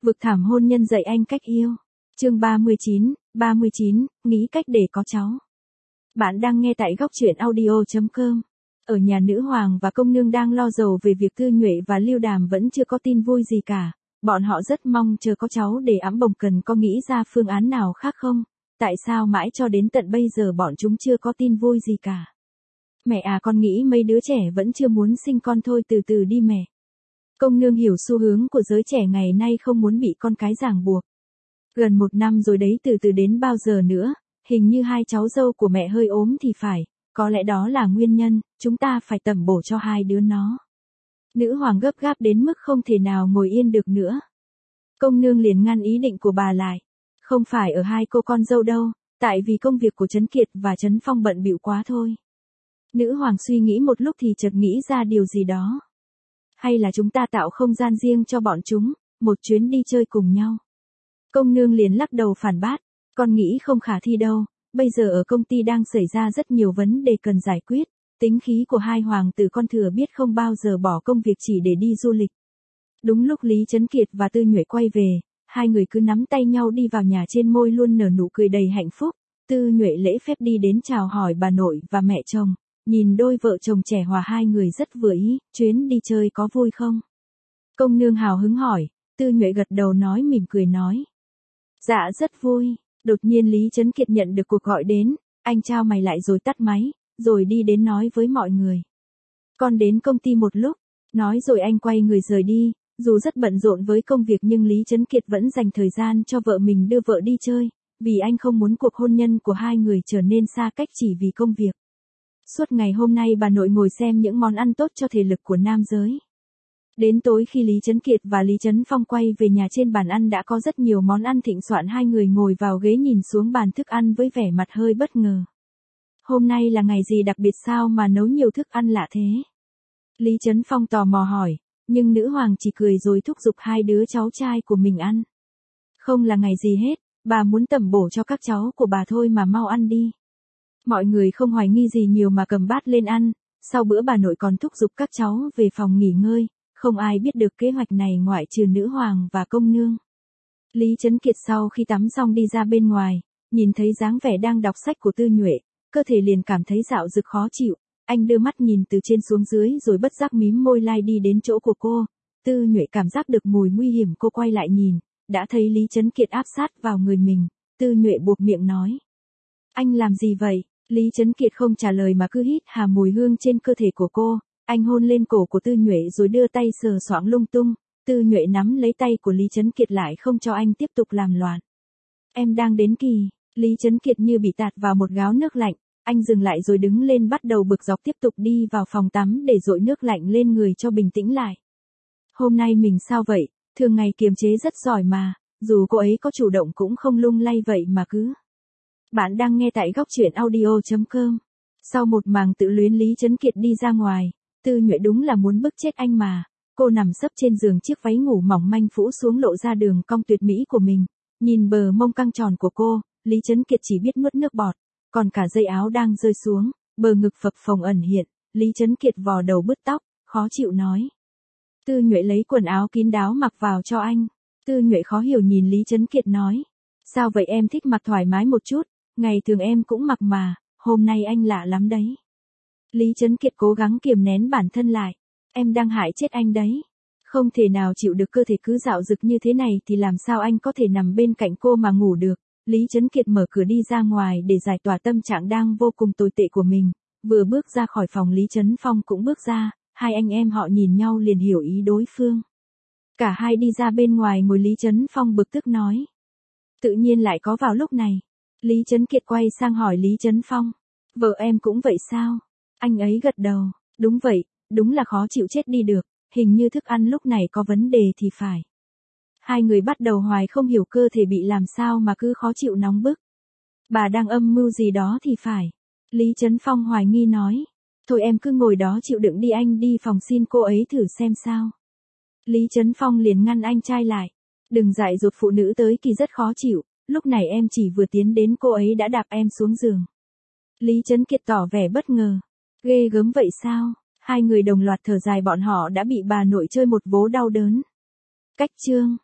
Vực thảm hôn nhân dạy anh cách yêu. Chương 39, nghĩ cách để có cháu. Bạn đang nghe tại góc truyện audio.com. Ở nhà nữ hoàng và công nương đang lo rầu về việc Tư Nhuệ và Lưu Đàm vẫn chưa có tin vui gì cả. Bọn họ rất mong chờ có cháu để ẵm bồng, cần có nghĩ ra phương án nào khác không? Tại sao mãi cho đến tận bây giờ bọn chúng chưa có tin vui gì cả? Mẹ à, con nghĩ mấy đứa trẻ vẫn chưa muốn sinh con thôi, từ từ đi mẹ. Công nương hiểu xu hướng của giới trẻ ngày nay, không muốn bị con cái ràng buộc. Gần 1 năm rồi đấy, từ từ đến bao giờ nữa, hình như hai cháu dâu của mẹ hơi ốm thì phải, có lẽ đó là nguyên nhân, chúng ta phải tẩm bổ cho hai đứa nó. Nữ hoàng gấp gáp đến mức không thể nào ngồi yên được nữa. Công nương liền ngăn ý định của bà lại. Không phải ở hai cô con dâu đâu, tại vì công việc của Trấn Kiệt và Trấn Phong bận bịu quá thôi. Nữ hoàng suy nghĩ một lúc thì chợt nghĩ ra điều gì đó. Hay là chúng ta tạo không gian riêng cho bọn chúng, một chuyến đi chơi cùng nhau. Công nương liền lắc đầu phản bác, con nghĩ không khả thi đâu, bây giờ ở công ty đang xảy ra rất nhiều vấn đề cần giải quyết, tính khí của hai hoàng tử con thừa biết không bao giờ bỏ công việc chỉ để đi du lịch. Đúng lúc Lý Trấn Kiệt và Tư Nhuệ quay về, hai người cứ nắm tay nhau đi vào nhà, trên môi luôn nở nụ cười đầy hạnh phúc. Tư Nhuệ lễ phép đi đến chào hỏi bà nội và mẹ chồng. Nhìn đôi vợ chồng trẻ hòa, hai người rất vừa ý. Chuyến đi chơi có vui không? Công nương hào hứng hỏi. Tư Nhuệ gật đầu nói, mỉm cười nói. Dạ rất vui. Đột nhiên Lý Trấn Kiệt nhận được cuộc gọi đến. Anh chào mày lại rồi tắt máy, rồi đi đến nói với mọi người. Con đến công ty một lúc. Nói rồi anh quay người rời đi. Dù rất bận rộn với công việc nhưng Lý Trấn Kiệt vẫn dành thời gian cho vợ mình đưa vợ đi chơi. Vì anh không muốn cuộc hôn nhân của hai người trở nên xa cách chỉ vì công việc. Suốt ngày hôm nay bà nội ngồi xem những món ăn tốt cho thể lực của nam giới. Đến tối khi Lý Trấn Kiệt và Lý Trấn Phong quay về nhà, trên bàn ăn đã có rất nhiều món ăn thịnh soạn. Hai người ngồi vào ghế nhìn xuống bàn thức ăn với vẻ mặt hơi bất ngờ. Hôm nay là ngày gì đặc biệt sao mà nấu nhiều thức ăn lạ thế? Lý Trấn Phong tò mò hỏi, nhưng nữ hoàng chỉ cười rồi thúc giục hai đứa cháu trai của mình ăn. Không là ngày gì hết, bà muốn tẩm bổ cho các cháu của bà thôi mà, mau ăn đi. Mọi người không hoài nghi gì nhiều mà cầm bát lên ăn. Sau bữa bà nội còn thúc giục các cháu về phòng nghỉ ngơi. Không ai biết được kế hoạch này ngoại trừ nữ hoàng và công nương. Lý Trấn Kiệt sau khi tắm xong đi ra bên ngoài, nhìn thấy dáng vẻ đang đọc sách của Tư Nhuệ, cơ thể liền cảm thấy dạo dực khó chịu. Anh đưa mắt nhìn từ trên xuống dưới rồi bất giác mím môi lai đi đến chỗ của cô. Tư Nhuệ cảm giác được mùi nguy hiểm, cô quay lại nhìn, đã thấy Lý Trấn Kiệt áp sát vào người mình. Tư Nhuệ buộc miệng nói. Anh làm gì vậy? Lý Trấn Kiệt không trả lời mà cứ hít hà mùi hương trên cơ thể của cô. Anh hôn lên cổ của Tư Nhuệ rồi đưa tay sờ soạng lung tung. Tư Nhuệ nắm lấy tay của Lý Trấn Kiệt lại không cho anh tiếp tục làm loạn. Em đang đến kỳ. Lý Trấn Kiệt như bị tạt vào một gáo nước lạnh. Anh dừng lại rồi đứng lên, bắt đầu bực dọc tiếp tục đi vào phòng tắm để dội nước lạnh lên người cho bình tĩnh lại. Hôm nay mình sao vậy? Thường ngày kiềm chế rất giỏi mà, dù cô ấy có chủ động cũng không lung lay vậy mà cứ. Bạn đang nghe tại góc truyện audio.com. Sau một màng tự luyến, Lý Trấn Kiệt đi ra ngoài. Tư Nhuệ đúng là muốn bức chết anh mà. Cô nằm sấp trên giường, chiếc váy ngủ mỏng manh phủ xuống lộ ra đường cong tuyệt mỹ của mình. Nhìn bờ mông căng tròn của cô, Lý Trấn Kiệt chỉ biết nuốt nước bọt. Còn cả dây áo đang rơi xuống, bờ ngực phập phồng ẩn hiện. Lý Trấn Kiệt vò đầu bứt tóc, khó chịu nói. Tư Nhuệ lấy quần áo kín đáo mặc vào cho anh. Tư Nhuệ khó hiểu nhìn Lý Trấn Kiệt nói. Sao vậy, em thích mặc thoải mái một chút, ngày thường em cũng mặc mà, hôm nay anh lạ lắm đấy. Lý Trấn Kiệt cố gắng kiềm nén bản thân lại. Em đang hại chết anh đấy. Không thể nào chịu được cơ thể cứ dạo dực như thế này thì làm sao anh có thể nằm bên cạnh cô mà ngủ được. Lý Trấn Kiệt mở cửa đi ra ngoài để giải tỏa tâm trạng đang vô cùng tồi tệ của mình. Vừa bước ra khỏi phòng, Lý Trấn Phong cũng bước ra. Hai anh em họ nhìn nhau liền hiểu ý đối phương. Cả hai đi ra bên ngoài ngồi, Lý Trấn Phong bực tức nói. Tự nhiên lại có vào lúc này. Lý Trấn Kiệt quay sang hỏi Lý Trấn Phong. Vợ em cũng vậy sao? Anh ấy gật đầu. Đúng vậy, đúng là khó chịu chết đi được. Hình như thức ăn lúc này có vấn đề thì phải. Hai người bắt đầu hoài không hiểu cơ thể bị làm sao mà cứ khó chịu nóng bức. Bà đang âm mưu gì đó thì phải. Lý Trấn Phong hoài nghi nói. Thôi em cứ ngồi đó chịu đựng đi, anh đi phòng xin cô ấy thử xem sao. Lý Trấn Phong liền ngăn anh trai lại. Đừng dại dột, phụ nữ tới kỳ rất khó chịu. Lúc này em chỉ vừa tiến đến cô ấy đã đạp em xuống giường. Lý Trấn Kiệt tỏ vẻ bất ngờ. Ghê gớm vậy sao? Hai người đồng loạt thở dài, bọn họ đã bị bà nội chơi một vố đau đớn. Cách chương